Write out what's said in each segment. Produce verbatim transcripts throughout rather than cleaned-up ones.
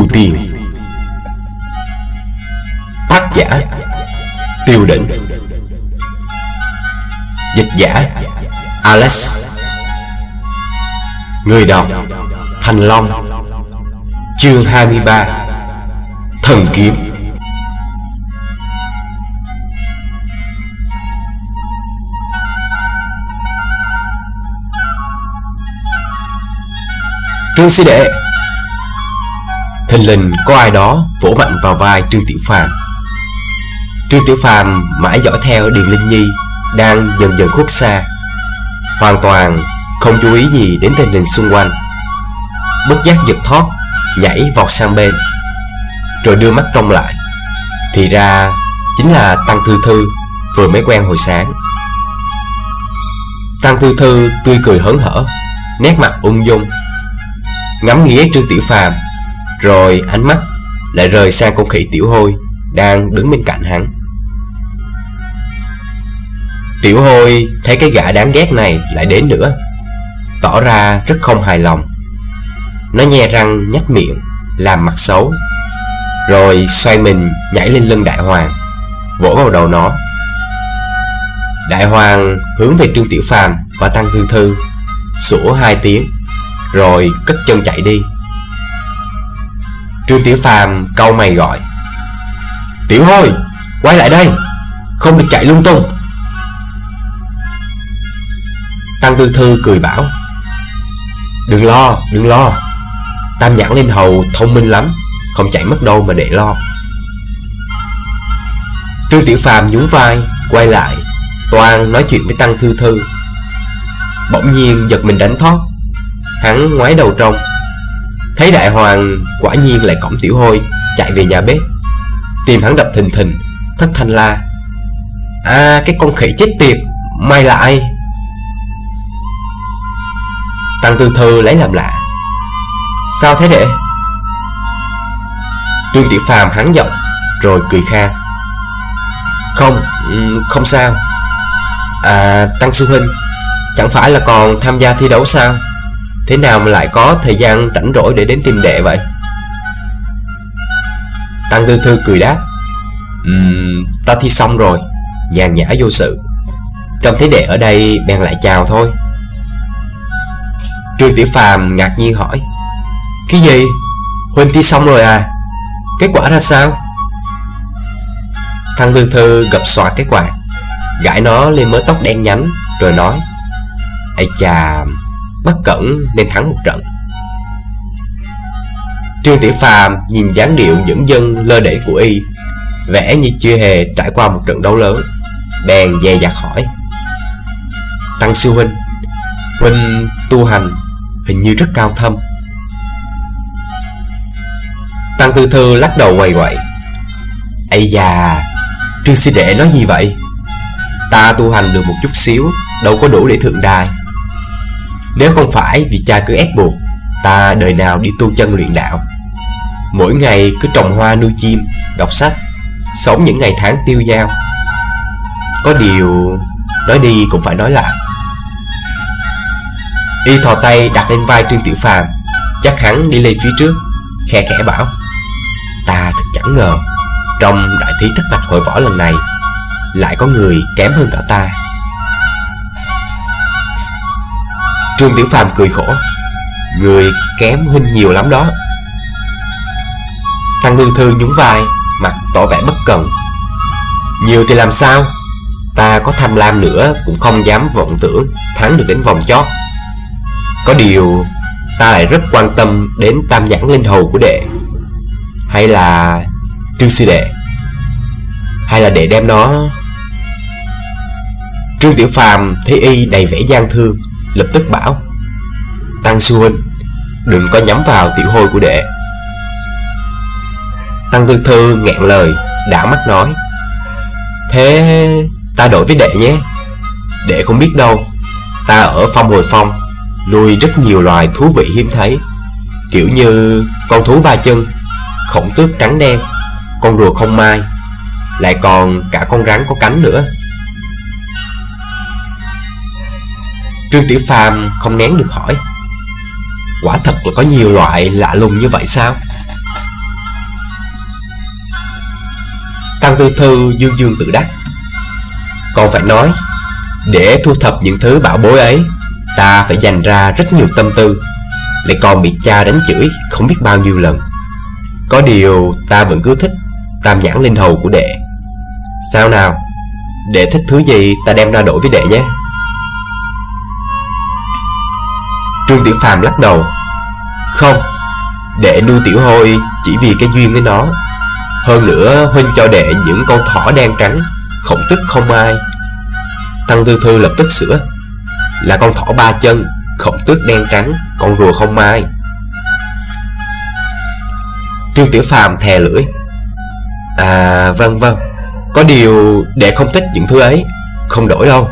Trù Tiền. Tác giả Tiêu Đỉnh. Dịch giả Alex. Người đọc Thành Long. Chương hai mươi ba. Thần Kiếm. Trương sư đệ. Thình lình có ai đó vỗ mạnh vào vai Trương Tiểu Phàm. Trương Tiểu Phàm mãi dõi theo Điền Linh Nhi đang dần dần khuất xa, hoàn toàn không chú ý gì đến tình hình xung quanh. Bất giác giật thót, nhảy vọt sang bên, rồi đưa mắt trông lại. Thì ra chính là Tăng Thư Thư vừa mới quen hồi sáng. Tăng Thư Thư tươi cười hớn hở, nét mặt ung dung, ngắm nghía Trương Tiểu Phàm, rồi ánh mắt lại rời sang con khỉ Tiểu Hôi đang đứng bên cạnh hắn. Tiểu Hôi thấy cái gã đáng ghét này lại đến nữa, tỏ ra rất không hài lòng. Nó nhe răng nhếch miệng làm mặt xấu, rồi xoay mình nhảy lên lưng Đại Hoàng, vỗ vào đầu nó. Đại Hoàng hướng về Trương Tiểu Phàm và Tăng Thư Thư, sủa hai tiếng, rồi cất chân chạy đi. Trương Tiểu Phàm cau mày gọi: Tiểu Hôi, quay lại đây, không được chạy lung tung. Tăng Thư Thư cười bảo: Đừng lo, đừng lo, Tam Nhãn Linh Hầu thông minh lắm, không chạy mất đâu mà để lo. Trương Tiểu Phàm nhún vai quay lại, toan nói chuyện với Tăng Thư Thư. Bỗng nhiên giật mình đánh thót. Hắn ngoái đầu trông, thấy Đại Hoàng quả nhiên lại cõng Tiểu Hôi chạy về nhà bếp. Tim hắn đập thình thình, thất thanh la: À, cái con khỉ chết tiệt, mày là ai? Tăng Thư Thư lấy làm lạ: Sao thế đệ? Trương Tiểu Phàm hắn giọng, rồi cười khan: Không, không sao. À, Tăng sư huynh, chẳng phải là còn tham gia thi đấu sao? Thế nào mà lại có thời gian rảnh rỗi để đến tìm đệ vậy? Tăng Thư Thư cười đáp: um, Ta thi xong rồi, nhàn nhã vô sự. Trông thấy đệ ở đây bèn lại chào thôi. Trương Tiểu Phàm ngạc nhiên hỏi: Cái gì? Huynh thi xong rồi à? Kết quả ra sao? Tăng Thư Thư gập soạt cái quạt, gãi nó lên mớ tóc đen nhánh, rồi nói: Ây chà, bất cẩn nên thắng một trận. Trương Tiểu Phàm nhìn dáng điệu dẫn dân lơ đễnh của y, vẻ như chưa hề trải qua một trận đấu lớn, bèn dè dặt hỏi: Tăng sư huynh, huynh tu hành hình như rất cao thâm. Tăng Thư Thư lắc đầu quầy quậy: Ây da, Trương sư đệ nói gì vậy? Ta tu hành được một chút xíu, đâu có đủ để thượng đài. Nếu không phải vì cha cứ ép buộc, ta đời nào đi tu chân luyện đạo. Mỗi ngày cứ trồng hoa nuôi chim, đọc sách, sống những ngày tháng tiêu dao. Có điều nói đi cũng phải nói lại. Y thò tay đặt lên vai Trương Tiểu Phàm, chắc hắn đi lên phía trước, khe khẽ bảo: Ta thật chẳng ngờ, trong đại thí thất bạch hội võ lần này lại có người kém hơn cả ta. Trương Tiểu Phàm cười khổ: Người kém huynh nhiều lắm đó. Tăng Thư Thư nhún vai, mặt tỏ vẻ bất cần: Nhiều thì làm sao? Ta có tham lam nữa cũng không dám vọng tưởng thắng được đến vòng chót. Có điều ta lại rất quan tâm đến Tam Nhãn Linh Hầu của đệ. Hay là Trương sư đệ, hay là đệ đem nó... Trương Tiểu Phàm thấy y đầy vẻ gian thương, lập tức bảo: Tăng sư huynh, đừng có nhắm vào Tiểu Hôi của đệ. Tăng Thư Thư nghẹn lời, đảo mắt nói: Thế ta đổi với đệ nhé. Đệ không biết đâu, ta ở Phong Hồi Phong nuôi rất nhiều loài thú vị hiếm thấy, kiểu như con thú ba chân, khổng tước trắng đen, con rùa không mai, lại còn cả con rắn có cánh nữa. Trương Tiểu Phàm không nén được hỏi: Quả thật là có nhiều loại lạ lùng như vậy sao? Tăng Tư Thư dương dương tự đắc. Còn phải nói, để thu thập những thứ bảo bối ấy, ta phải dành ra rất nhiều tâm tư, lại còn bị cha đánh chửi không biết bao nhiêu lần. Có điều ta vẫn cứ thích tam nhãn linh hầu của đệ. Sao nào, đệ thích thứ gì ta đem ra đổi với đệ nhé. Trương Tiểu Phàm lắc đầu. Không, đệ nuôi tiểu hôi chỉ vì cái duyên với nó. Hơn nữa huynh cho đệ những con thỏ đen trắng, khổng tức không ai. Tăng Tư Thư lập tức sửa. Là con thỏ ba chân, khổng tước đen trắng, con rùa không mai. Trương Tiểu Phàm thè lưỡi. À vâng vâng, có điều đệ không thích những thứ ấy, không đổi đâu.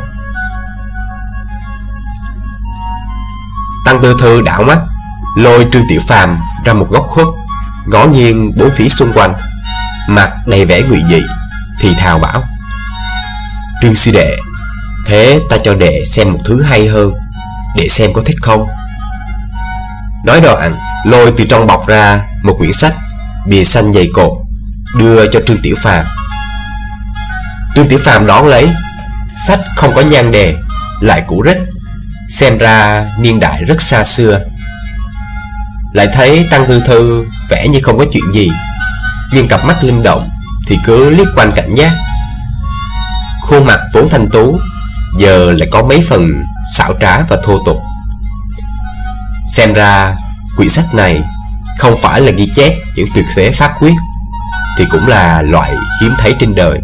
Tăng Tư Thư đảo mắt, lôi Trương Tiểu Phàm ra một góc khuất, ngó nghiêng bốn phía xung quanh, mặt đầy vẻ ngụy dị, thì thào bảo: Trương sư đệ, thế ta cho đệ xem một thứ hay hơn, đệ xem có thích không? Nói đoạn, lôi từ trong bọc ra một quyển sách, bìa xanh dày cộp, đưa cho Trương Tiểu Phàm. Trương Tiểu Phàm đón lấy. Sách không có nhan đề, lại cũ rích, xem ra niên đại rất xa xưa. Lại thấy Tăng Tư Thư vẻ như không có chuyện gì, nhưng cặp mắt linh động thì cứ liếc quanh cảnh giác. Khuôn mặt vốn thanh tú giờ lại có mấy phần xảo trá và thô tục. Xem ra quyển sách này không phải là ghi chép những tuyệt thế pháp quyết, thì cũng là loại hiếm thấy trên đời.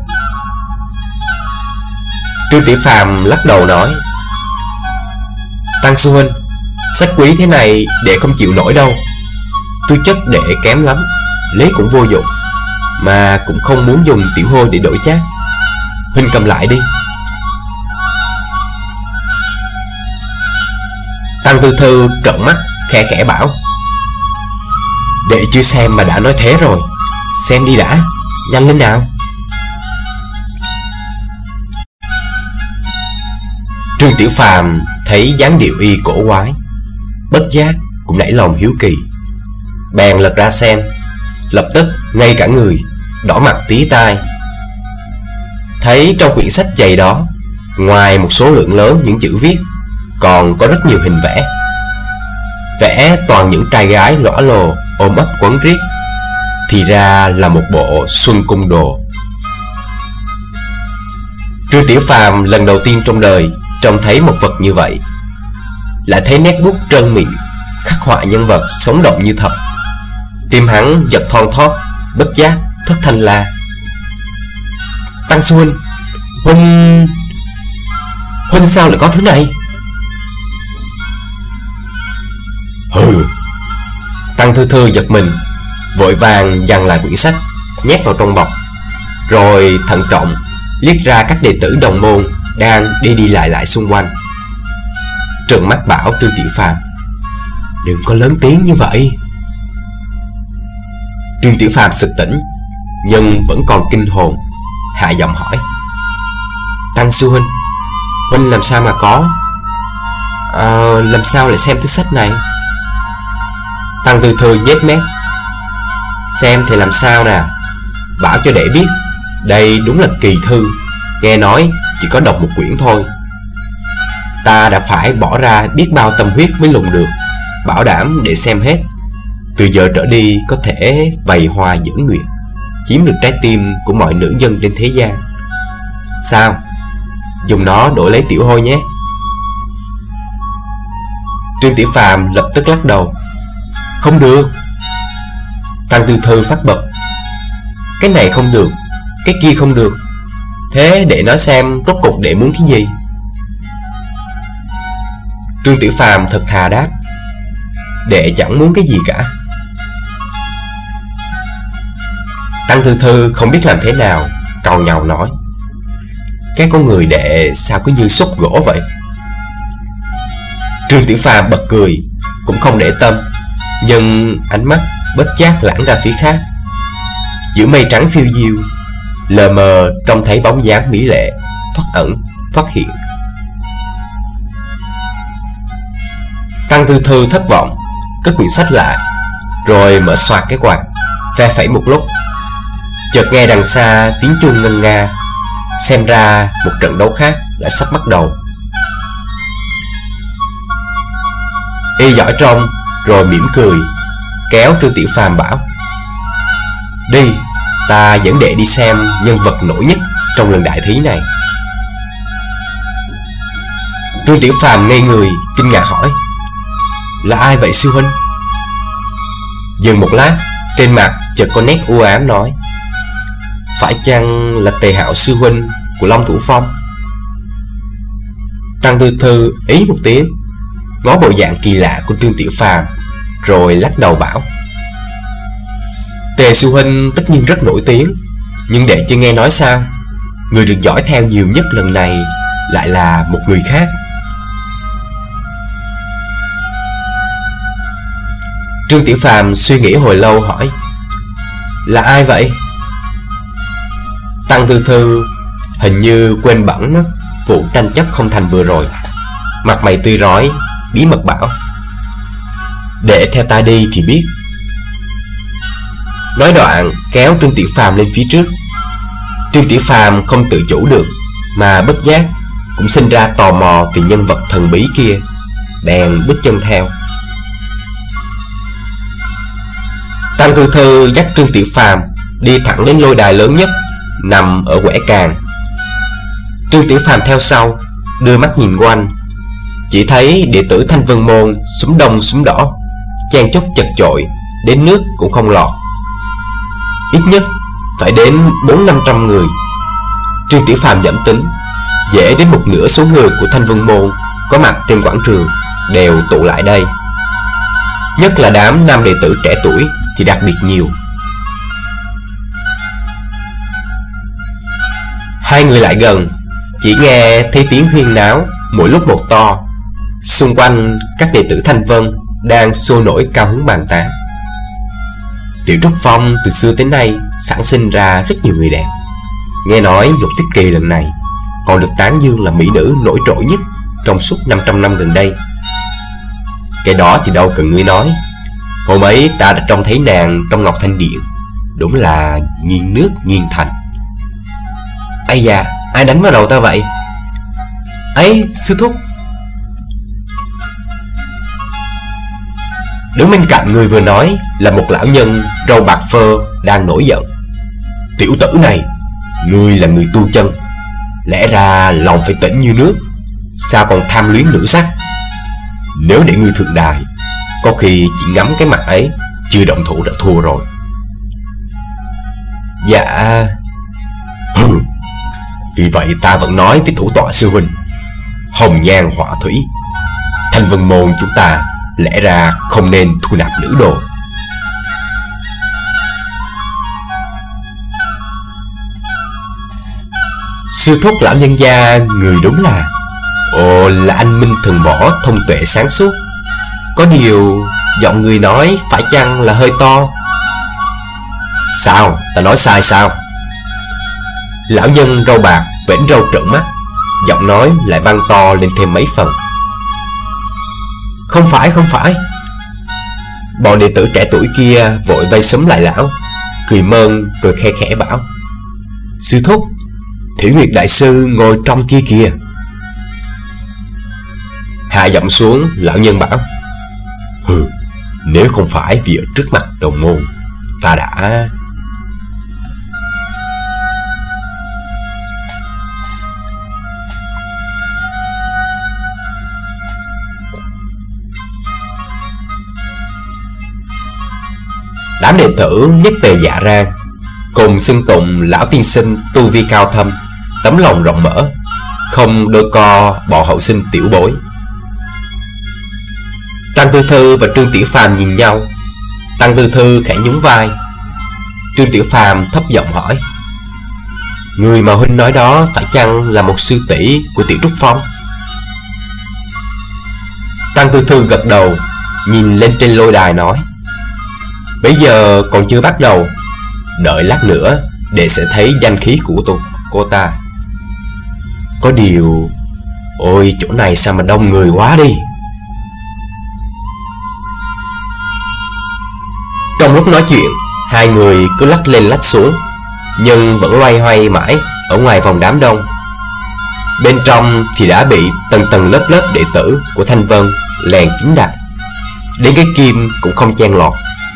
Trương Tiểu Phàm lắc đầu nói: Tăng sư huynh, sách quý thế này đệ không chịu nổi đâu. Tư chất đệ kém lắm, lấy cũng vô dụng, mà cũng không muốn dùng tiểu hôi để đổi chác. Huynh cầm lại đi. Tăng Tư Thư trợn mắt khẽ khẽ bảo: Đệ chưa xem mà đã nói thế rồi, xem đi đã, nhanh lên nào. Trương Tiểu Phàm thấy dáng điệu y cổ quái, bất giác cũng nảy lòng hiếu kỳ, bèn lật ra xem. Lập tức ngay cả người, đỏ mặt tía tai. Thấy trong quyển sách dày đó, ngoài một số lượng lớn những chữ viết, còn có rất nhiều hình vẽ. Vẽ toàn những trai gái lõa lồ ôm ấp quấn riết, thì ra là một bộ Xuân Cung Đồ. Trương Tiểu Phàm lần đầu tiên trong đời trông thấy một vật như vậy, lại thấy nét bút trơn mịn, khắc họa nhân vật sống động như thật. Tim hắn giật thon thót, bất giác thất thanh la: Tăng sư huynh, huynh huynh sao lại có thứ này? Hừ. Tăng Thư Thư giật mình, vội vàng giằng lại quyển sách, nhét vào trong bọc, rồi thận trọng liếc ra các đệ tử đồng môn đang đi đi lại lại xung quanh, trợn mắt bảo Trương Tiểu Phàm: Đừng có lớn tiếng như vậy. Trương Tiểu Phàm sực tỉnh, nhưng vẫn còn kinh hồn, hạ giọng hỏi: Tăng sư huynh, huynh làm sao mà có à, làm sao lại xem thứ sách này? Tăng Tư Thư nhếch mép: Xem thì làm sao nào, bảo cho đệ biết, đây đúng là kỳ thư, nghe nói chỉ có đọc một quyển thôi. Ta đã phải bỏ ra biết bao tâm huyết mới lùng được, bảo đảm để xem hết. Từ giờ trở đi có thể vầy hoa dưỡng nguyệt, chiếm được trái tim của mọi nữ nhân trên thế gian. Sao, dùng nó đổi lấy tiểu hôi nhé. Trương Tiểu Phàm lập tức lắc đầu: Không được. Tăng Tư Thư phát bật: Cái này không được, cái kia không được. Thế để nói xem rốt cục đệ muốn cái gì? Trương Tiểu Phàm thật thà đáp: Đệ chẳng muốn cái gì cả. Tăng Thư Thư không biết làm thế nào, càu nhàu nói: Cái con người đệ sao cứ như xúc gỗ vậy? Trương Tiểu Phàm bật cười, cũng không để tâm, nhưng ánh mắt bất giác lãng ra phía khác. Giữa mây trắng phiêu diêu, lờ mờ trông thấy bóng dáng mỹ lệ thoát ẩn thoát hiện. Tăng Thư Thư thất vọng, cất quyển sách lại, rồi mở soạt cái quạt, phe phẩy một lúc. Chợt nghe đằng xa tiếng chuông ngân nga, xem ra một trận đấu khác đã sắp bắt đầu. Y dõi trông rồi mỉm cười, kéo Trương Tiểu Phàm bảo: đi, ta dẫn đệ đi xem nhân vật nổi nhất trong lần đại thí này. Trương Tiểu Phàm ngây người, kinh ngạc hỏi: là ai vậy sư huynh? Dừng một lát, trên mặt chợt có nét u ám nói: phải chăng là Tề Hạo sư huynh của Long Thủ Phong? Tăng Tư Thư ý một tiếng, ngó bộ dạng kỳ lạ của Trương Tiểu Phàm, rồi lắc đầu bảo: Tề sư huynh tất nhiên rất nổi tiếng, nhưng đệ chưa nghe nói sao người được dõi theo nhiều nhất lần này lại là một người khác. Trương Tiểu Phàm suy nghĩ hồi lâu hỏi: là ai vậy? Tăng Tư Thư hình như quên bẵng mất vụ tranh chấp không thành vừa rồi, mặt mày tươi rói, bí mật bảo: để theo ta đi thì biết. Nói đoạn kéo Trương Tiểu Phàm lên phía trước. Trương Tiểu Phàm không tự chủ được mà bất giác cũng sinh ra tò mò về nhân vật thần bí kia, bèn bước chân theo. Tăng Tư Thư dắt Trương Tiểu Phàm đi thẳng đến lôi đài lớn nhất, nằm ở quẻ càng. Trương Tiểu Phàm theo sau, đưa mắt nhìn quanh, chỉ thấy đệ tử Thanh Vân Môn súm đông súm đỏ, chen chúc chật chội, đến nước cũng không lọt. Ít nhất phải đến bốn năm trăm người. Trương Tiểu Phàm giảm tính, dễ đến một nửa số người của Thanh Vân Môn có mặt trên quảng trường đều tụ lại đây. Nhất là đám nam đệ tử trẻ tuổi thì đặc biệt nhiều. Hai người lại gần, chỉ nghe thấy tiếng huyên náo mỗi lúc một to. Xung quanh các đệ tử Thanh Vân đang sôi nổi cao hứng bàn tán. Tiểu Trúc Phong từ xưa tới nay sản sinh ra rất nhiều người đẹp. Nghe nói Lục Tuyết Kỳ lần này còn được tán dương là mỹ nữ nổi trội nhất trong suốt năm trăm năm gần đây. Cái đó thì đâu cần ngươi nói, hôm ấy ta đã trông thấy nàng trong Ngọc Thanh Điện, đúng là nghiêng nước nghiêng thành. Ây da, ai đánh vào đầu ta vậy? Ấy, sư thúc. Đứng bên cạnh người vừa nói là một lão nhân râu bạc phơ đang nổi giận. Tiểu tử này, ngươi là người tu chân, lẽ ra lòng phải tĩnh như nước, sao còn tham luyến nữ sắc? Nếu để ngươi thượng đài, có khi chỉ ngắm cái mặt ấy, chưa động thủ đã thua rồi. Dạ. Hừ. Vì vậy ta vẫn nói với thủ tọa sư huynh, hồng nhan họa thủy, Thanh Vân Môn chúng ta lẽ ra không nên thu nạp nữ đồ. Sư thúc lão nhân gia, người đúng là ồ là anh minh thần võ, thông tuệ sáng suốt. Có điều giọng người nói phải chăng là hơi to? Sao, ta nói sai sao? Lão nhân râu bạc vểnh râu trợn mắt, giọng nói lại vang to lên thêm mấy phần. Không phải, không phải. Bọn đệ tử trẻ tuổi kia vội vây xúm lại lão, cười mơn rồi khe khẽ bảo: sư thúc, Thủy Nguyệt đại sư ngồi trong kia kìa. Hạ giọng xuống, lão nhân bảo: hừ, nếu không phải vì ở trước mặt đồng môn, ta đã... Đám đệ tử nhất tề dạ rang, cùng xưng tụng lão tiên sinh tu vi cao thâm, tấm lòng rộng mở, không đôi co bọn hậu sinh tiểu bối. Tăng Tư Thư và Trương Tiểu Phàm nhìn nhau. Tăng Tư Thư khẽ nhún vai. Trương Tiểu Phàm thấp giọng hỏi: người mà huynh nói đó phải chăng là một sư tỷ của Tiểu Trúc Phong? Tăng Tư Thư gật đầu, nhìn lên trên lôi đài nói: bây giờ còn chưa bắt đầu, đợi lát nữa để sẽ thấy danh khí của tôi, cô ta. Có điều, ôi chỗ này sao mà đông người quá đi. Trong lúc nói chuyện, hai người cứ lách lên lách xuống. nhưng vẫn loay hoay mãi ở ngoài vòng đám đông. Bên trong thì đã bị tầng tầng lớp lớp đệ tử của Thanh Vân lèn kín đặc, đến cái kim cũng không chen lọt.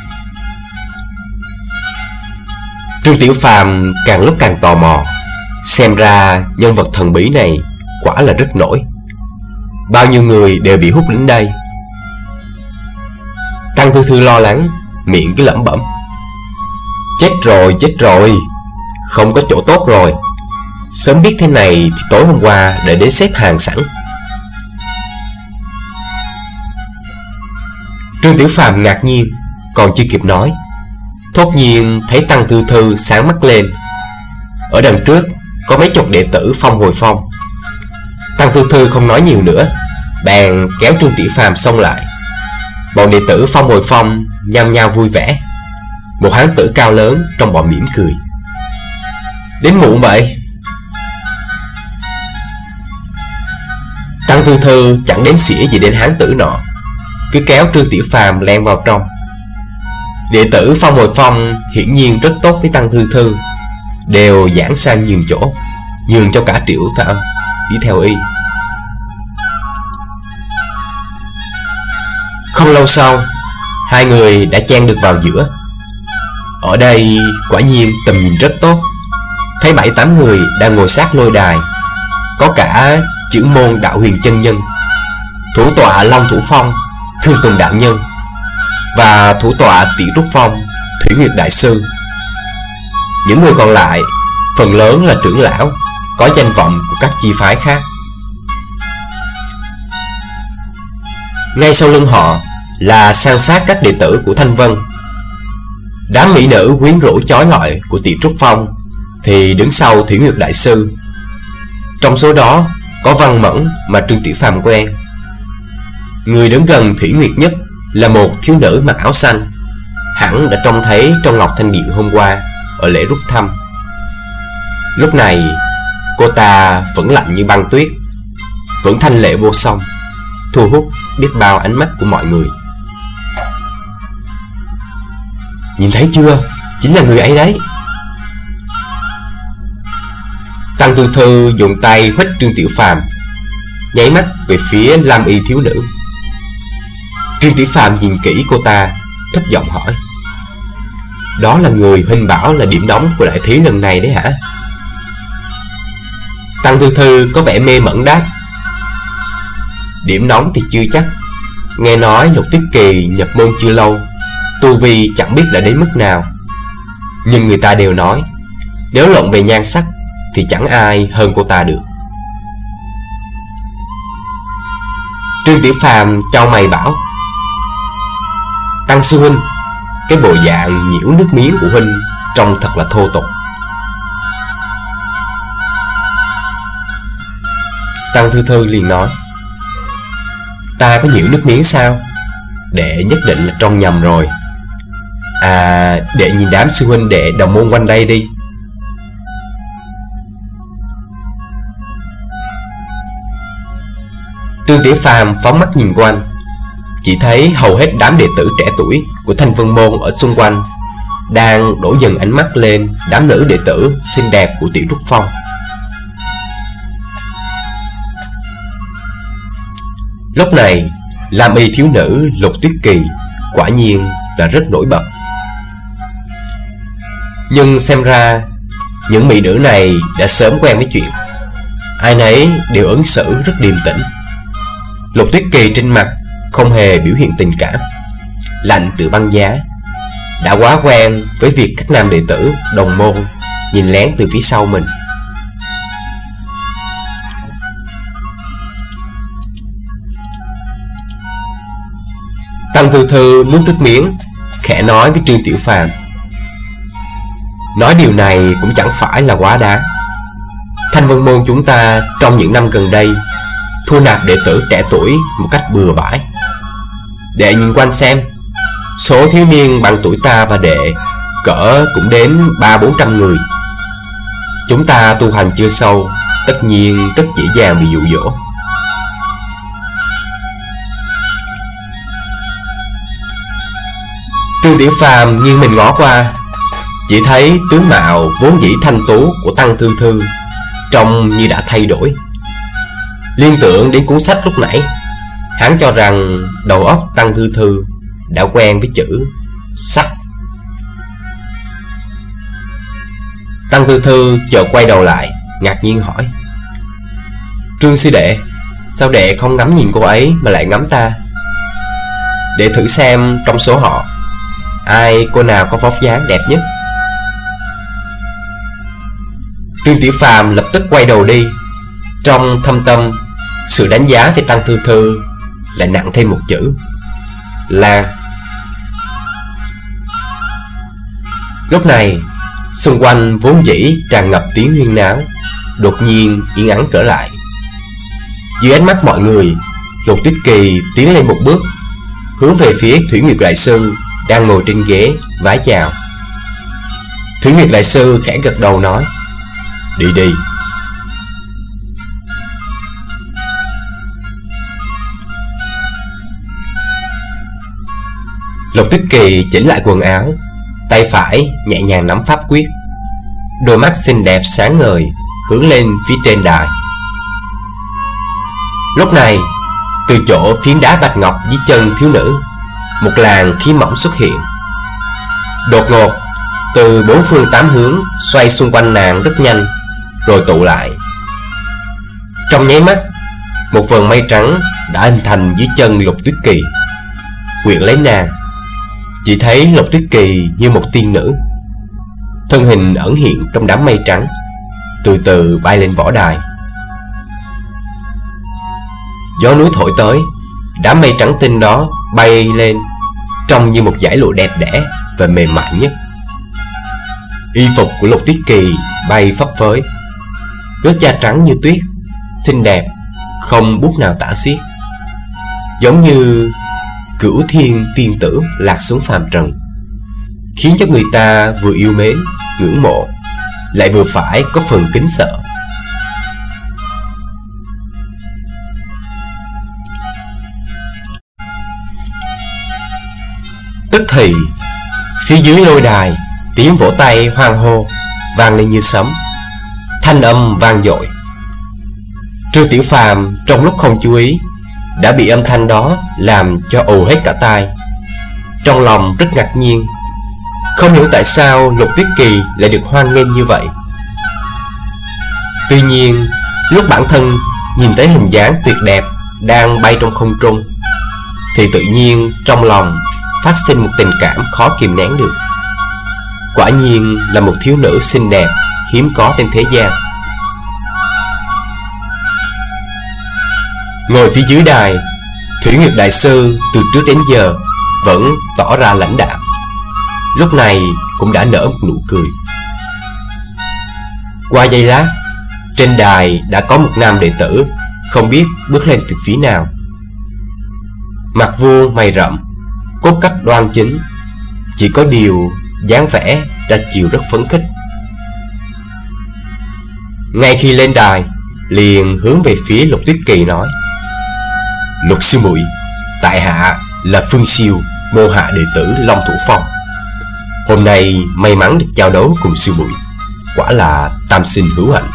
Trương Tiểu Phàm càng lúc càng tò mò, xem ra nhân vật thần bí này quả là rất nổi. Bao nhiêu người đều bị hút đến đây. Tăng Thư Thư lo lắng, miệng cứ lẩm bẩm: chết rồi, chết rồi, không có chỗ tốt rồi. Sớm biết thế này thì tối hôm qua đã đến xếp hàng sẵn. Trương Tiểu Phàm ngạc nhiên, còn chưa kịp nói, thốt nhiên thấy Tăng Thư Thư sáng mắt lên. Ở đằng trước có mấy chục đệ tử Phong Hồi Phong. Tăng Thư Thư không nói nhiều nữa, bèn kéo Trương Tiểu Phàm xông lại. Bọn đệ tử Phong Hồi Phong nhao nhao vui vẻ. Một hán tử cao lớn trong bọn mỉm cười: đến muộn vậy. Tăng Thư Thư chẳng đếm xỉa gì đến hán tử nọ, cứ kéo Trương Tiểu Phàm len vào trong. Đệ tử Phong Hồi Phong hiển nhiên rất tốt với Tăng Thư Thư, đều giãn sang nhường chỗ, nhường cho cả Triệu Thả Âm đi theo y. Không lâu sau, hai người đã chen được vào giữa. Ở đây quả nhiên tầm nhìn rất tốt, thấy bảy tám người đang ngồi sát lôi đài, có cả Chưởng Môn Đạo Huyền chân nhân, thủ tọa Long Thủ Phong Thương Tùng đạo nhân và thủ tọa Tỷ Trúc Phong Thủy Nguyệt đại sư. Những người còn lại phần lớn là trưởng lão có danh vọng của các chi phái khác. Ngay sau lưng họ là san sát các đệ tử của Thanh Vân. Đám mỹ nữ quyến rũ chói lọi của Tỷ Trúc Phong thì đứng sau Thủy Nguyệt đại sư. Trong số đó có Văn Mẫn mà Trương Tiểu Phàm quen. Người đứng gần Thủy Nguyệt nhất là một thiếu nữ mặc áo xanh, hẳn đã trông thấy trong Ngọc Thanh Điện hôm qua ở lễ rút thăm. Lúc này cô ta vẫn lạnh như băng tuyết, vẫn thanh lệ vô song, thu hút biết bao ánh mắt của mọi người. Nhìn thấy chưa, chính là người ấy đấy. Tăng Thư Thư dùng tay huých Trương Tiểu Phàm, nháy mắt về phía lam y thiếu nữ. Trương Tiểu Phàm nhìn kỹ cô ta, thấp giọng hỏi: đó là người huynh bảo là điểm nóng của đại thí lần này đấy hả? Tăng Thư Thư có vẻ mê mẩn đáp: điểm nóng thì chưa chắc. Nghe nói Lục Tuyết Kỳ nhập môn chưa lâu, tu vi chẳng biết đã đến mức nào. Nhưng người ta đều nói nếu luận về nhan sắc thì chẳng ai hơn cô ta được. Trương Tiểu Phàm chau mày bảo: Tăng sư huynh, cái bộ dạng nhiễu nước miếng của huynh trông thật là thô tục. Tăng Thư Thư liền nói: ta có nhiễu nước miếng sao? Đệ nhất định là trông nhầm rồi. À, đệ nhìn đám sư huynh đệ đồng môn quanh đây đi. Trương Tiểu Phàm phóng mắt nhìn quanh, chỉ thấy hầu hết đám đệ tử trẻ tuổi của Thanh Vân Môn ở xung quanh đang đổ dần ánh mắt lên đám nữ đệ tử xinh đẹp của Tiểu Trúc Phong. Lúc này, lam y thiếu nữ Lục Tuyết Kỳ quả nhiên là rất nổi bật. Nhưng xem ra những mỹ nữ này đã sớm quen với chuyện, ai nấy đều ứng xử rất điềm tĩnh. Lục Tuyết Kỳ trên mặt không hề biểu hiện tình cảm, lạnh tự băng giá, đã quá quen với việc các nam đệ tử đồng môn nhìn lén từ phía sau mình. Tăng Thư Thư nuốt nước miếng, khẽ nói với Trương Tiểu Phàm: nói điều này cũng chẳng phải là quá đáng. Thanh Vân Môn chúng ta trong những năm gần đây thu nạp đệ tử trẻ tuổi một cách bừa bãi. Đệ nhìn quanh xem, số thiếu niên bằng tuổi ta và đệ cỡ cũng đến ba bốn trăm người. Chúng ta tu hành chưa sâu, tất nhiên rất dễ dàng bị dụ dỗ. Trương Tiểu Phàm nghiêng mình ngó qua, chỉ thấy tướng mạo vốn dĩ thanh tú của Tăng Thư Thư trông như đã thay đổi. Liên tưởng đến cuốn sách lúc nãy, hắn cho rằng đầu óc Tăng Thư Thư đã quen với chữ sắc. Tăng Thư Thư chợt quay đầu lại, ngạc nhiên hỏi: Trương sư đệ, sao đệ không ngắm nhìn cô ấy mà lại ngắm ta? Để thử xem trong số họ, ai cô nào có vóc dáng đẹp nhất. Trương Tiểu Phàm lập tức quay đầu đi. Trong thâm tâm, sự đánh giá về Tăng Thư Thư lại nặng thêm một chữ: Lan. Lúc này, xung quanh vốn dĩ tràn ngập tiếng huyên náo đột nhiên yên ắng trở lại. Dưới ánh mắt mọi người, Lục Tuyết Kỳ tiến lên một bước, hướng về phía Thủy Nguyệt Đại Sư đang ngồi trên ghế vái chào. Thủy Nguyệt Đại Sư khẽ gật đầu nói: Đi đi. Lục Tuyết Kỳ chỉnh lại quần áo, tay phải nhẹ nhàng nắm pháp quyết, đôi mắt xinh đẹp sáng ngời hướng lên phía trên đài. Lúc này, từ chỗ phiến đá bạch ngọc dưới chân thiếu nữ, một làn khí mỏng xuất hiện. Đột ngột, từ bốn phương tám hướng xoay xung quanh nàng rất nhanh, rồi tụ lại. Trong nháy mắt, một vầng mây trắng đã hình thành dưới chân Lục Tuyết Kỳ, quyện lấy nàng. Chỉ thấy Lục Tuyết Kỳ như một tiên nữ, thân hình ẩn hiện trong đám mây trắng, từ từ bay lên võ đài. Gió núi thổi tới, đám mây trắng tinh đó bay lên, trông như một dải lụa đẹp đẽ và mềm mại nhất. Y phục của Lục Tuyết Kỳ bay phấp phới, đôi da trắng như tuyết, xinh đẹp, không bút nào tả xiết, giống như cửu thiên tiên tử lạc xuống phàm trần, khiến cho người ta vừa yêu mến, ngưỡng mộ, lại vừa phải có phần kính sợ. Tức thì, phía dưới lôi đài, tiếng vỗ tay hoan hô vang lên như sấm, thanh âm vang dội. Trương Tiểu Phàm trong lúc không chú ý đã bị âm thanh đó làm cho ù hết cả tai. Trong lòng rất ngạc nhiên, không hiểu tại sao Lục Tuyết Kỳ lại được hoan nghênh như vậy. Tuy nhiên, lúc bản thân nhìn thấy hình dáng tuyệt đẹp đang bay trong không trung, thì tự nhiên trong lòng phát sinh một tình cảm khó kìm nén được. Quả nhiên là một thiếu nữ xinh đẹp hiếm có trên thế gian. Ngồi phía dưới đài, Thủy Nguyệt Đại Sư từ trước đến giờ vẫn tỏ ra lãnh đạm, lúc này cũng đã nở một nụ cười. Qua giây lát, trên đài đã có một nam đệ tử không biết bước lên từ phía nào. Mặt vuông mày rậm, cốt cách đoan chính, chỉ có điều dáng vẻ ra chiều rất phấn khích. Ngay khi lên đài, liền hướng về phía Lục Tuyết Kỳ nói: Lục sư muội, tại hạ là Phương Siêu, môn hạ đệ tử Long Thủ Phong. Hôm nay may mắn được giao đấu cùng sư muội, quả là tam sinh hữu hạnh.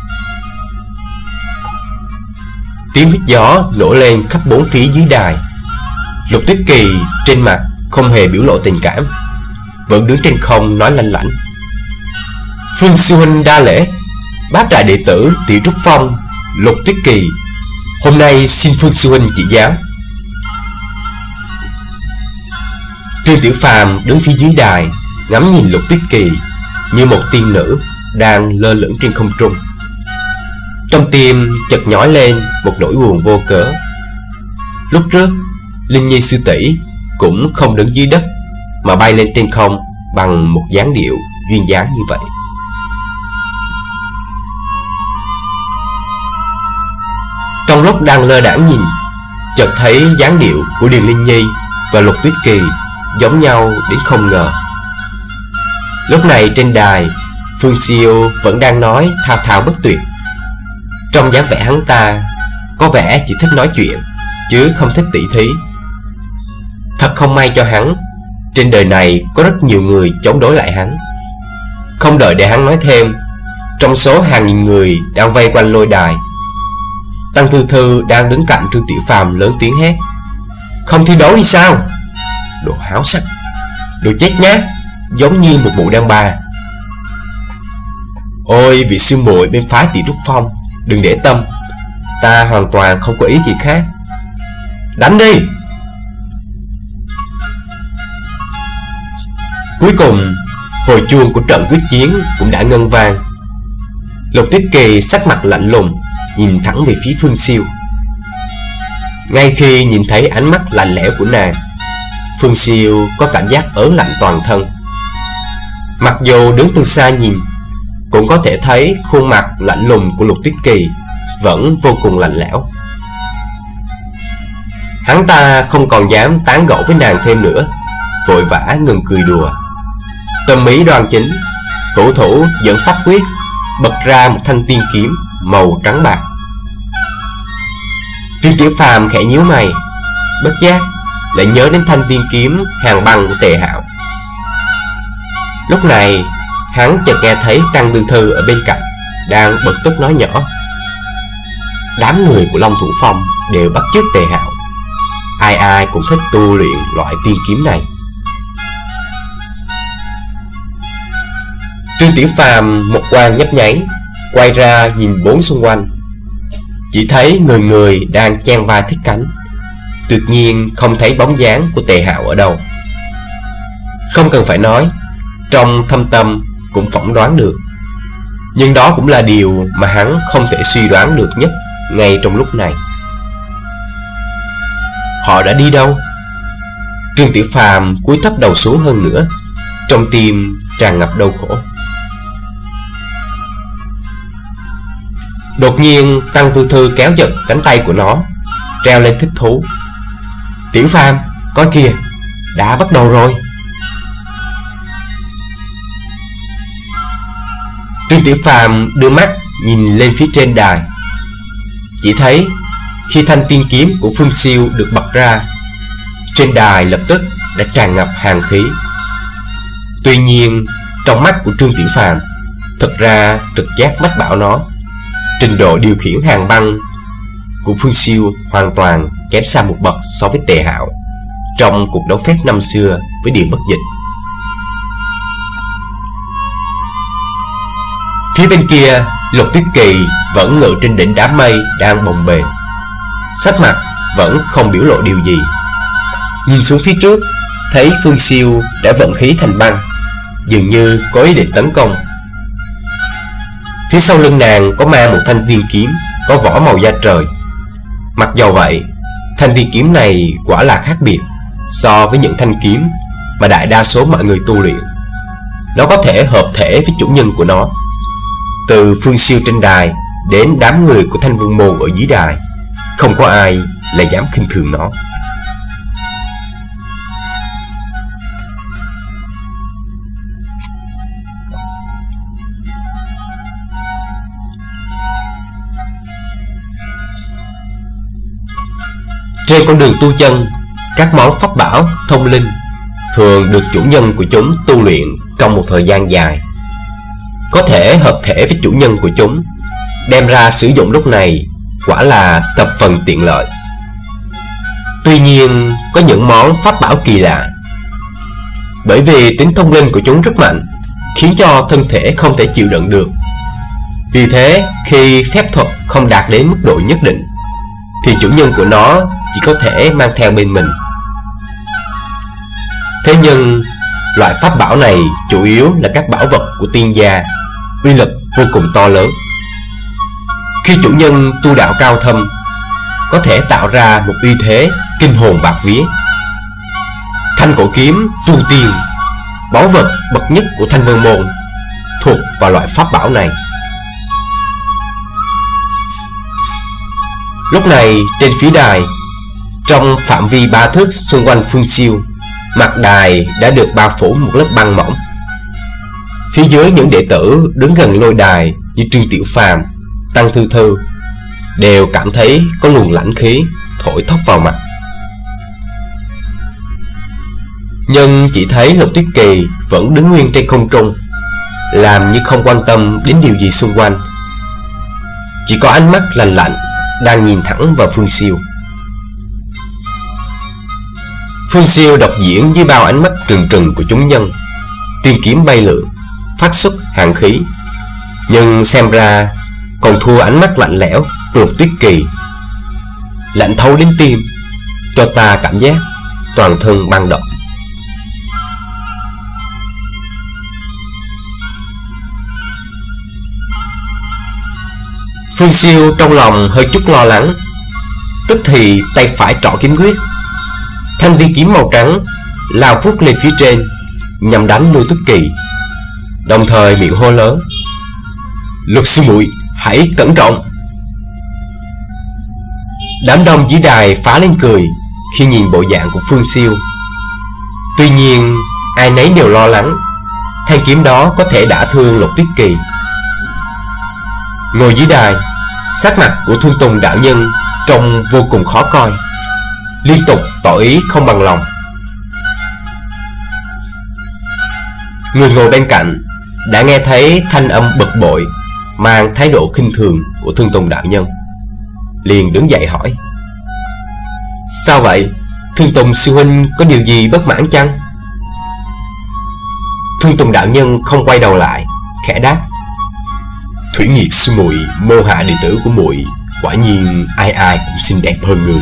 Tiếng huýt gió nổi lên khắp bốn phía dưới đài. Lục Tuyết Kỳ trên mặt không hề biểu lộ tình cảm, vẫn đứng trên không nói lanh lảnh: Phương sư huynh đa lễ, bác đại đệ tử Tiểu Trúc Phong Lục Tuyết Kỳ hôm nay xin Phương sư huynh chỉ giáo. Trương Tiểu Phàm đứng phía dưới đài, ngắm nhìn Lục Tuyết Kỳ như một tiên nữ đang lơ lửng trên không trung. Trong tim chợt nhói lên một nỗi buồn vô cớ. Lúc trước, Linh Nhi sư tỷ cũng không đứng dưới đất mà bay lên trên không bằng một dáng điệu duyên dáng như vậy. Trong lúc đang lơ đãng nhìn, chợt thấy dáng điệu của Điền Linh Nhi và Lục Tuyết Kỳ giống nhau đến không ngờ. Lúc này trên đài, Phương Siêu vẫn đang nói thao thao bất tuyệt. Trong dáng vẻ hắn ta có vẻ chỉ thích nói chuyện, chứ không thích tỉ thí. Thật không may cho hắn, trên đời này có rất nhiều người chống đối lại hắn, Không đợi để hắn nói thêm, trong số hàng nghìn người đang vây quanh lôi đài, Tăng Thư Thư đang đứng cạnh Trương Tiểu Phàm lớn tiếng hét: "Không thi đấu đi sao? Đồ háo sắc, đồ chết nhát, giống như một mụ đàn bà." "Ôi vị sư muội bên phái Tỷ Trúc Phong, đừng để tâm, ta hoàn toàn không có ý gì khác. Đánh đi!" Cuối cùng, hồi chuông của trận quyết chiến cũng đã ngân vang. Lục Tuyết Kỳ sắc mặt lạnh lùng nhìn thẳng về phía Phương Siêu. Ngay khi nhìn thấy ánh mắt lạnh lẽo của nàng, Phương Siêu có cảm giác ớn lạnh toàn thân. Mặc dù đứng từ xa nhìn, cũng có thể thấy khuôn mặt lạnh lùng của Lục Tuyết Kỳ vẫn vô cùng lạnh lẽo. Hắn ta không còn dám tán gẫu với nàng thêm nữa, vội vã ngừng cười đùa. Tâm ý đoan chính, hữu thủ dẫn pháp quyết, bật ra một thanh tiên kiếm màu trắng bạc. Trương Tiểu Phàm khẽ nhíu mày, bất giác lại nhớ đến thanh tiên kiếm hàng băng của Tề Hạo. Lúc này hắn chợt nghe thấy Tăng Thư Thư ở bên cạnh đang bực tức nói nhỏ: "Đám người của Long Thủ Phong đều bắt chước Tề Hạo, ai ai cũng thích tu luyện loại tiên kiếm này." Trương Tiểu Phàm một quang nhấp nháy, quay ra nhìn bốn xung quanh, chỉ thấy người người đang chen vai thích cánh, tuyệt nhiên không thấy bóng dáng của Tề Hạo ở đâu. Không cần phải nói, trong thâm tâm cũng phỏng đoán được, nhưng đó cũng là điều mà hắn không thể suy đoán được nhất ngay trong lúc này. Họ đã đi đâu? Trương Tiểu Phàm cúi thấp đầu xuống hơn nữa, trong tim tràn ngập đau khổ. Đột nhiên Tăng Thư Thư kéo giật cánh tay của nó, reo lên thích thú: "Tiểu Phàm, coi kìa, đã bắt đầu rồi." Trương Tiểu Phàm đưa mắt nhìn lên phía trên đài, chỉ thấy khi thanh tiên kiếm của Phương Siêu được bật ra, trên đài lập tức đã tràn ngập hàn khí. Tuy nhiên trong mắt của Trương Tiểu Phàm, thực ra trực giác mách bảo nó, trình độ điều khiển hàng băng của Phương Siêu hoàn toàn kém xa một bậc so với Tề Hạo trong cuộc đấu phép năm xưa với Điền Bất Dịch. Phía bên kia, Lục Tuyết Kỳ vẫn ngự trên đỉnh đám mây đang bồng bềnh, sắc mặt vẫn không biểu lộ điều gì. Nhìn xuống phía trước, thấy Phương Siêu đã vận khí thành băng, dường như có ý định tấn công. Phía sau lưng nàng có mang một thanh tiên kiếm có vỏ màu da trời. Mặc dầu vậy, thanh tiên kiếm này quả là khác biệt so với những thanh kiếm mà đại đa số mọi người tu luyện. Nó có thể hợp thể với chủ nhân của nó. Từ Phương Siêu trên đài đến đám người của Thanh Vân Môn ở dưới đài, không có ai lại dám khinh thường nó. Trên con đường tu chân, các món pháp bảo, thông linh thường được chủ nhân của chúng tu luyện trong một thời gian dài. Có thể hợp thể với chủ nhân của chúng, đem ra sử dụng lúc này quả là thập phần tiện lợi. Tuy nhiên, có những món pháp bảo kỳ lạ, bởi vì tính thông linh của chúng rất mạnh, khiến cho thân thể không thể chịu đựng được. Vì thế, khi phép thuật không đạt đến mức độ nhất định, thì chủ nhân của nó chỉ có thể mang theo bên mình. Thế nhưng, loại pháp bảo này chủ yếu là các bảo vật của tiên gia, uy lực vô cùng to lớn. Khi chủ nhân tu đạo cao thâm, có thể tạo ra một uy thế kinh hồn bạt vía. Thanh cổ kiếm tu tiên, báu vật bậc nhất của Thanh Vân Môn, thuộc vào loại pháp bảo này. Lúc này trên phía đài, trong phạm vi ba thước xung quanh Phương Siêu, mặt đài đã được bao phủ một lớp băng mỏng. Phía dưới những đệ tử đứng gần lôi đài như Trương Tiểu Phàm, Tăng Thư Thư đều cảm thấy có luồng lãnh khí thổi thốc vào mặt. Nhưng chỉ thấy Lục Tuyết Kỳ vẫn đứng nguyên trên không trung, làm như không quan tâm đến điều gì xung quanh. Chỉ có ánh mắt lạnh lạnh đang nhìn thẳng vào Phương Siêu. Phương Siêu đọc diễn dưới bao ánh mắt trừng trừng của chúng nhân. Tiên kiếm bay lượn, phát xuất hàn khí, nhưng xem ra còn thua ánh mắt lạnh lẽo của Lục Tuyết Kỳ, lạnh thấu đến tim, cho ta cảm giác toàn thân băng động. Phương Siêu trong lòng hơi chút lo lắng, tức thì tay phải trỏ kiếm quyết, thanh tiên kiếm màu trắng lao vút lên phía trên nhằm đánh Lưu Tuyết Kỳ, đồng thời miệng hô lớn: "Lục sư muội, hãy cẩn trọng!" Đám đông dưới đài phá lên cười khi nhìn bộ dạng của Phương Siêu. Tuy nhiên ai nấy đều lo lắng thanh kiếm đó có thể đả thương Lục Tuyết Kỳ. Ngồi dưới đài, sắc mặt của Thương Tùng đạo nhân trông vô cùng khó coi, liên tục tỏ ý không bằng lòng. Người ngồi bên cạnh đã nghe thấy thanh âm bực bội mang thái độ khinh thường của Thương Tùng đạo nhân, liền đứng dậy hỏi: "Sao vậy? Thương Tùng sư huynh có điều gì bất mãn chăng?" Thương Tùng đạo nhân không quay đầu lại, khẽ đáp: "Thủy Nghiệt sư muội, môn hạ đệ tử của muội quả nhiên ai ai cũng xinh đẹp hơn người."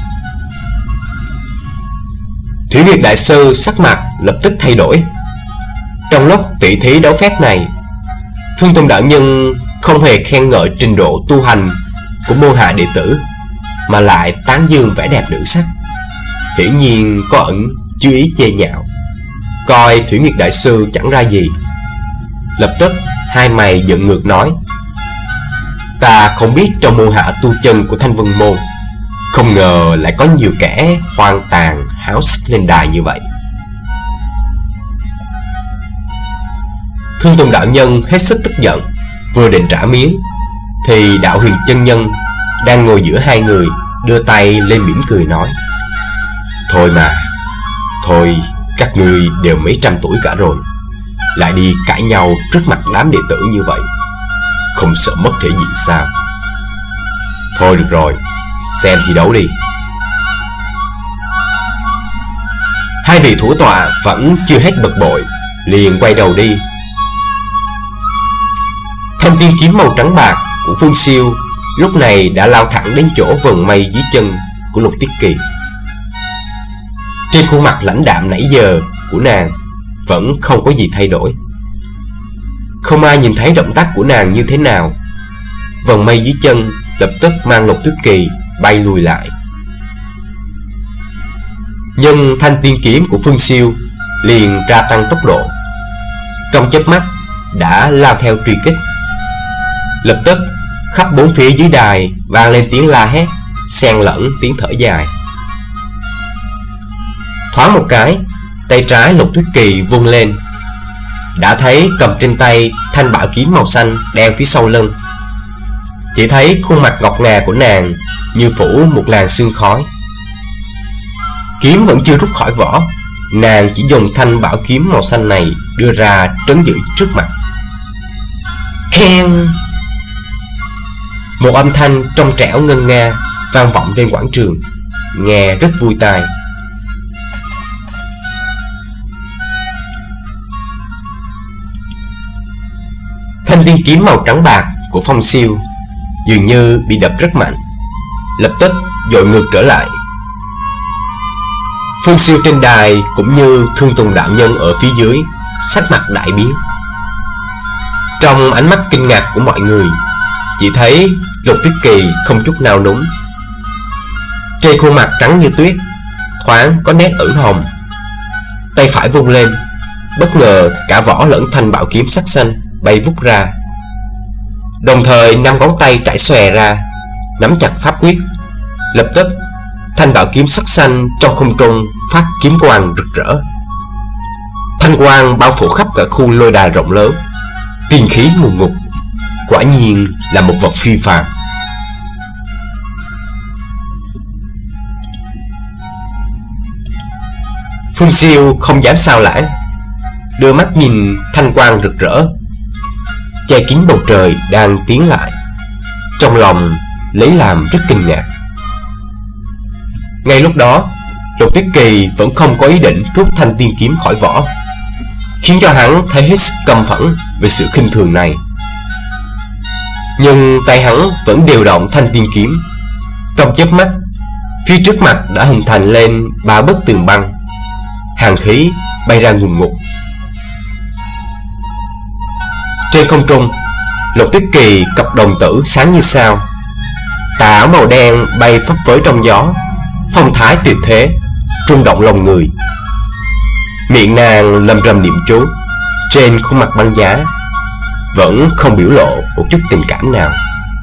Thủy Nghiệt đại sư sắc mặt lập tức thay đổi. Trong lúc tỷ thí đấu phép này, Thương Tùng đạo nhân không hề khen ngợi trình độ tu hành của môn hạ đệ tử, mà lại tán dương vẻ đẹp nữ sắc, hiển nhiên có ẩn chứa ý chê nhạo, coi Thủy Nghiệt đại sư chẳng ra gì. Lập tức hai mày giận ngược nói: "Ta không biết trong môn hạ tu chân của Thanh Vân môn, không ngờ lại có nhiều kẻ hoang tàn háo sắc lên đài như vậy." Thương Tùng đạo nhân hết sức tức giận, vừa định trả miếng thì Đạo Huyền chân nhân đang ngồi giữa hai người đưa tay lên mỉm cười nói: "Thôi mà, thôi, các ngươi đều mấy trăm tuổi cả rồi, lại đi cãi nhau trước mặt đám đệ tử như vậy, không sợ mất thể diện sao? Thôi được rồi, xem thi đấu đi." Hai vị thủ tọa vẫn chưa hết bực bội, liền quay đầu đi. Thanh tiên kiếm màu trắng bạc của Phương Siêu lúc này đã lao thẳng đến chỗ vầng mây dưới chân của Lục Tuyết Kỳ. Trên khuôn mặt lãnh đạm nãy giờ của nàng vẫn không có gì thay đổi. Không ai nhìn thấy động tác của nàng như thế nào. Vầng mây dưới chân lập tức mang Lục Tuyết Kỳ bay lùi lại. Nhưng thanh tiên kiếm của Phương Siêu liền gia tăng tốc độ, trong chớp mắt đã lao theo truy kích. Lập tức khắp bốn phía dưới đài vang lên tiếng la hét xen lẫn tiếng thở dài. Thoáng một cái, tay trái Lục Tuyết Kỳ vung lên, đã thấy cầm trên tay thanh bảo kiếm màu xanh đeo phía sau lưng. Chỉ thấy khuôn mặt ngọc ngà của nàng như phủ một làn sương khói. Kiếm vẫn chưa rút khỏi vỏ, nàng chỉ dùng thanh bảo kiếm màu xanh này đưa ra trấn giữ trước mặt. Keng! Một âm thanh trong trẻo ngân nga vang vọng trên quảng trường, nghe rất vui tai. Thanh tiên kiếm màu trắng bạc của Phong Siêu dường như bị đập rất mạnh, lập tức dội ngược trở lại. Phương Siêu trên đài cũng như Thương Tùng đạo nhân ở phía dưới sắc mặt đại biến. Trong ánh mắt kinh ngạc của mọi người, chỉ thấy Lục Tuyết Kỳ không chút nào núng. Trên khuôn mặt trắng như tuyết thoáng có nét ửng hồng. Tay phải vung lên, bất ngờ cả vỏ lẫn thanh bảo kiếm sắc xanh bay vút ra. Đồng thời năm ngón tay trải xòe ra, nắm chặt pháp quyết. Lập tức thanh bảo kiếm sắc xanh trong không trung phát kiếm quang rực rỡ. Thanh quang bao phủ khắp cả khu lôi đài rộng lớn, tiên khí ngùn ngụt, quả nhiên là một vật phi phàm. Phương Siêu không dám sao lãng, đưa mắt nhìn thanh quang rực rỡ che kín bầu trời đang tiến lại. Trong lòng lấy làm rất kinh ngạc. Ngay lúc đó, Lục Tuyết Kỳ vẫn không có ý định rút thanh tiên kiếm khỏi vỏ, khiến cho hắn thấy hết sức căm phẫn về sự khinh thường này. Nhưng tay hắn vẫn điều động thanh tiên kiếm. Trong chớp mắt, phía trước mặt đã hình thành lên ba bức tường băng, hàn khí bay ra ngùn ngụt. Trên không trung, Lục Tuyết Kỳ cặp đồng tử sáng như sao. Tà áo màu đen bay phấp phới trong gió, phong thái tuyệt thế, rung động lòng người. Miệng nàng lầm rầm niệm chú, trên khuôn mặt băng giá vẫn không biểu lộ một chút tình cảm nào.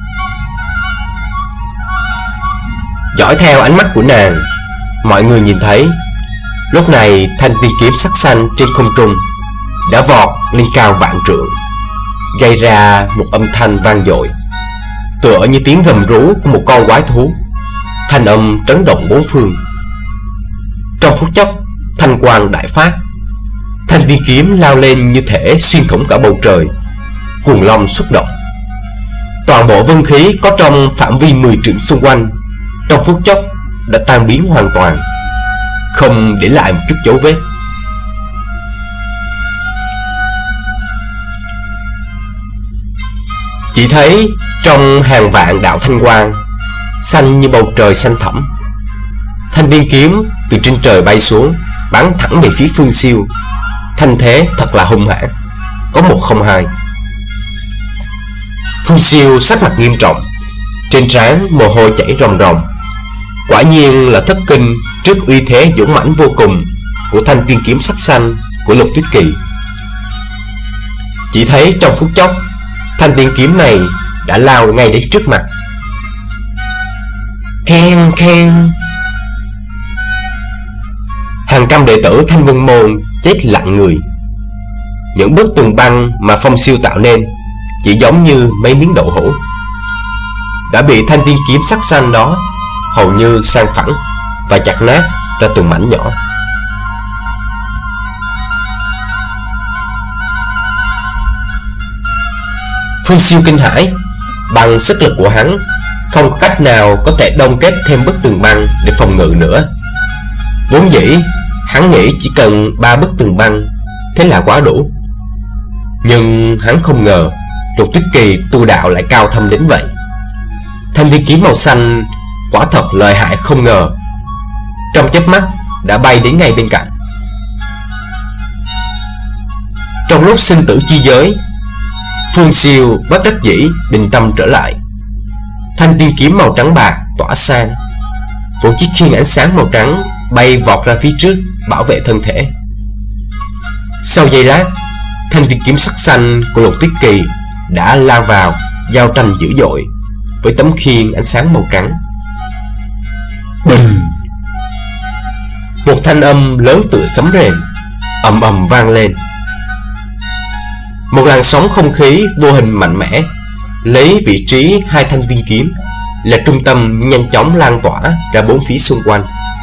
Dõi theo ánh mắt của nàng, mọi người nhìn thấy lúc này thanh tiên kiếm sắc xanh trên không trung đã vọt lên cao vạn trượng, gây ra một âm thanh vang dội, tựa như tiếng gầm rú của một con quái thú. Thanh âm trấn động bốn phương. Trong phút chốc, thanh quang đại phát, thanh tiên kiếm lao lên như thể xuyên thủng cả bầu trời, cuồng long xuất động. Toàn bộ vân khí có trong phạm vi mười trượng xung quanh trong phút chốc đã tan biến hoàn toàn, không để lại một chút dấu vết. Chỉ thấy trong hàng vạn đạo thanh quang xanh như bầu trời xanh thẳm, thanh tiên kiếm từ trên trời bay xuống, bắn thẳng về phía Phương Siêu. Thanh thế thật là hung hãn, có một không hai. Phương Siêu sắc mặt nghiêm trọng, trên trán mồ hôi chảy ròng ròng. Quả nhiên là thất kinh trước uy thế dũng mãnh vô cùng của thanh tiên kiếm sắc xanh của Lục Tuyết Kỳ. Chỉ thấy trong phút chốc, thanh tiên kiếm này đã lao ngay đến trước mặt. Khen khen. Hàng trăm đệ tử Thanh Vân Môn chết lặng người. Những bức tường băng mà Phong Siêu tạo nên chỉ giống như mấy miếng đậu hũ, đã bị thanh tiên kiếm sắc xanh đó hầu như san phẳng và chặt nát ra từng mảnh nhỏ. Phương Siêu kinh hãi, bằng sức lực của hắn không có cách nào có thể đông kết thêm bức tường băng để phòng ngự nữa. Vốn dĩ hắn nghĩ chỉ cần ba bức tường băng, thế là quá đủ. Nhưng hắn không ngờ Lục Tuyết Kỳ tu đạo lại cao thâm đến vậy. Thanh tiên kiếm màu xanh quả thật lợi hại không ngờ, trong chớp mắt đã bay đến ngay bên cạnh. Trong lúc sinh tử chi giới, Phương Siêu bất đắc dĩ định tâm trở lại. Thanh tiên kiếm màu trắng bạc tỏa sang, một chiếc khiên ánh sáng màu trắng bay vọt ra phía trước bảo vệ thân thể. Sau giây lát, thanh tiên kiếm sắc xanh của Lục Tuyết Kỳ đã lao vào giao tranh dữ dội với tấm khiên ánh sáng màu trắng. Bình! Một thanh âm lớn tựa sấm rền ầm ầm vang lên. Một làn sóng không khí vô hình mạnh mẽ lấy vị trí hai thanh tiên kiếm là trung tâm nhanh chóng lan tỏa ra bốn phía xung quanh.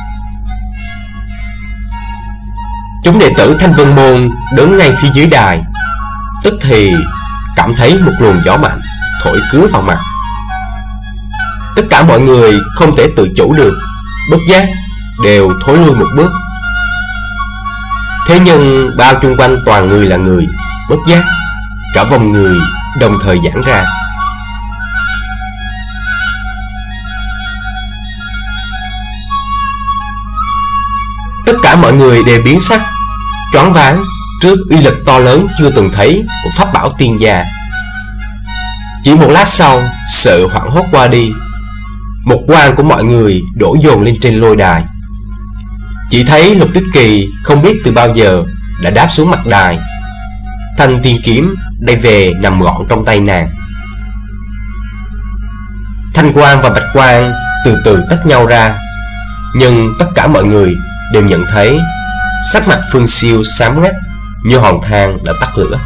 Chúng đệ tử Thanh Vân Môn đứng ngay phía dưới đài, tức thì cảm thấy một luồng gió mạnh thổi cứa vào mặt. Tất cả mọi người không thể tự chủ được, bất giác đều thối lui một bước. Thế nhưng bao chung quanh toàn người là người, bất giác cả vòng người đồng thời giãn ra. Tất cả mọi người đều biến sắc, choáng váng trước uy lực to lớn chưa từng thấy của pháp bảo tiên gia. Chỉ một lát sau, sự hoảng hốt qua đi, một quan của mọi người đổ dồn lên trên lôi đài. Chỉ thấy Lục Tuyết Kỳ không biết từ bao giờ đã đáp xuống mặt đài. Thanh tiên kiếm đây về nằm gọn trong tay nàng. Thanh quang và bạch quang từ từ tách nhau ra, nhưng tất cả mọi người đều nhận thấy sắc mặt Phương Siêu xám ngắt như hòn than đã tắt lửa.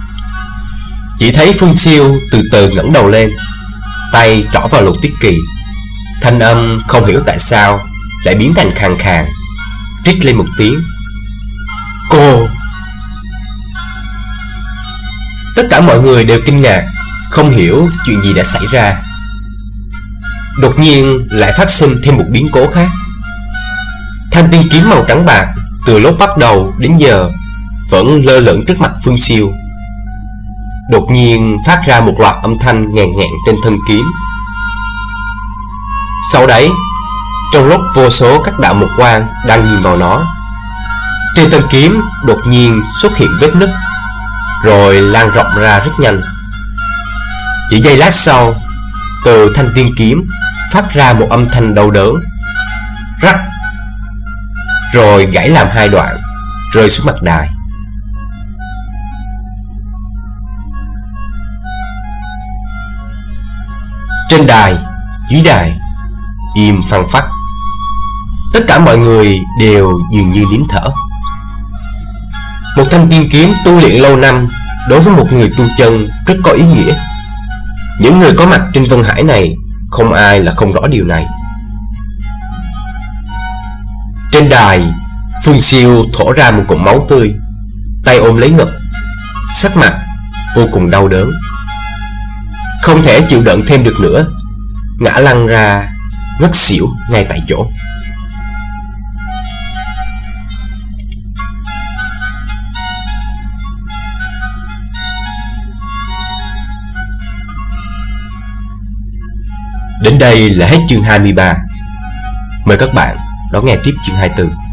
Chỉ thấy Phương Siêu từ từ ngẩng đầu lên, tay trỏ vào Lục Tuyết Kỳ, Thanh âm không hiểu tại sao lại biến thành khàn khàn, rít lên một tiếng: "Cô!" Tất cả mọi người đều kinh ngạc, không hiểu chuyện gì đã xảy ra. Đột nhiên lại phát sinh thêm một biến cố khác. Thanh tiên kiếm màu trắng bạc từ lúc bắt đầu đến giờ vẫn lơ lửng trước mặt Phương Siêu. Đột nhiên phát ra một loạt âm thanh ngàn ngạn trên thân kiếm. Sau đấy, trong lúc vô số các đạo mục quang đang nhìn vào nó, trên thân kiếm đột nhiên xuất hiện vết nứt, rồi lan rộng ra rất nhanh. Chỉ giây lát sau, từ thanh tiên kiếm phát ra một âm thanh đau đớn, rắc, rồi gãy làm hai đoạn, rơi xuống mặt đài. Trên đài, dưới đài, im phăng phắc. Tất cả mọi người đều dường như nín thở. Một thanh tiên kiếm tu luyện lâu năm đối với một người tu chân rất có ý nghĩa. Những người có mặt trên Vân Hải này không ai là không rõ điều này. Trên đài, Phương Siêu thổ ra một cụm máu tươi, tay ôm lấy ngực, sắc mặt vô cùng đau đớn. Không thể chịu đựng thêm được nữa, ngã lăn ra ngất xỉu ngay tại chỗ. Đến đây là hết chương hai mươi ba. Mời các bạn đón nghe tiếp chương hai mươi tư.